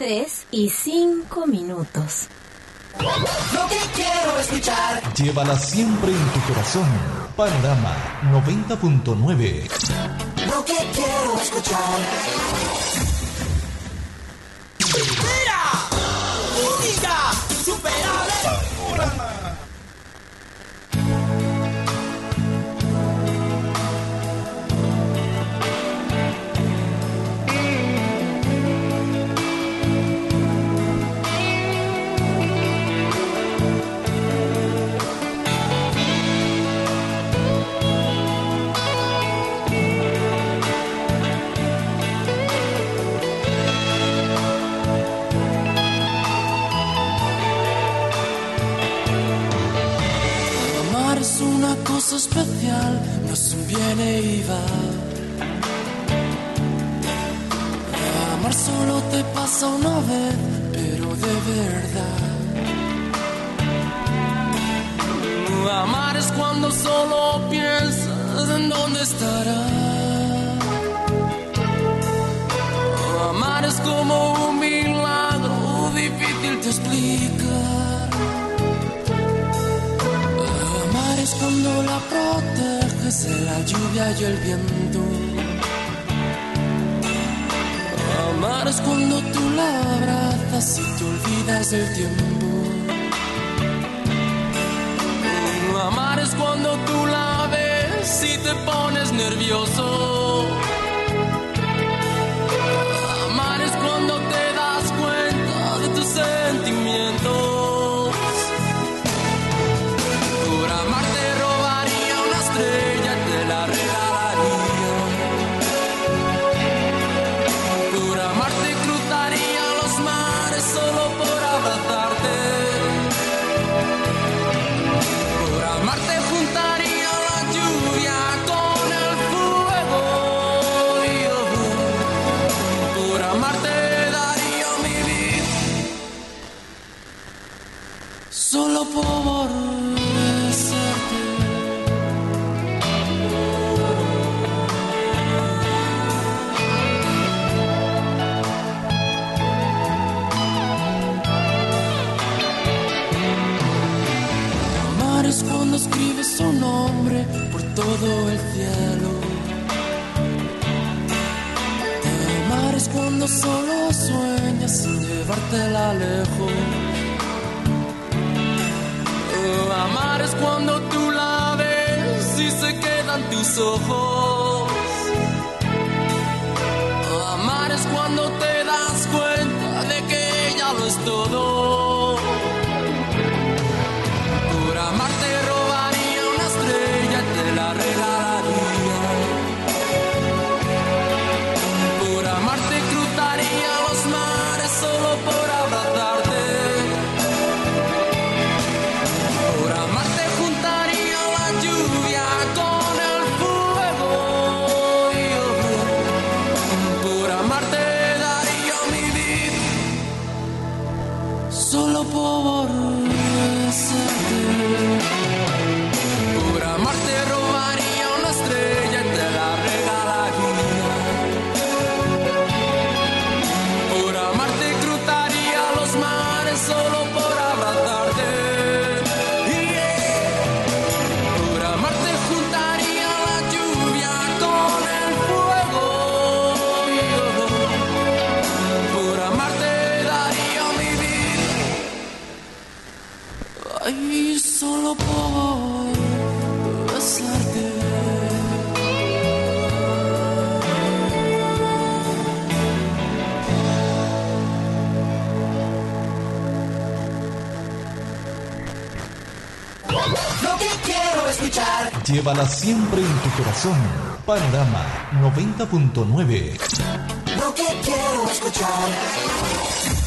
3:05. Lo que quiero escuchar. Llévala siempre en tu corazón. Panorama 90.9. Lo que quiero escuchar. ¡Mira! ¡Única! ¡Superable! Panorama. Cosa especial, no es un viene y va. Amar solo te pasa una vez, pero de verdad. Amar es cuando solo piensas en dónde estará. Amar es como un milagro difícil de explicar. Es cuando la proteges de la lluvia y el viento. Amar es cuando tú la abrazas y te olvidas del tiempo. Amar es cuando tú la ves y te pones nervioso. Amar es cuando te das cuenta de tus sentimientos. Solo por besarte. Amar es cuando escribes un nombre por todo el cielo. Amar es cuando solo sueñas sin llevártela lejos. Amar es cuando tú la ves y se quedan tus ojos. Amar es cuando te das cuenta de que ella lo es todo. Por amar te robaría una estrella y te la regalaría. Por amar te cruzaría los mares solo por abrazarte. Solo por besarte. Por amar te robaría una estrella y te la regalaría. Por amar te cruzaría los mares solo por abrazarte. Por amar te juntaría la lluvia con el fuego. Por amar te daría mi vida. Ay, solo por besarte. Lo que quiero escuchar. Llévala siempre en tu corazón. Panorama 90.9. Lo que quiero escuchar.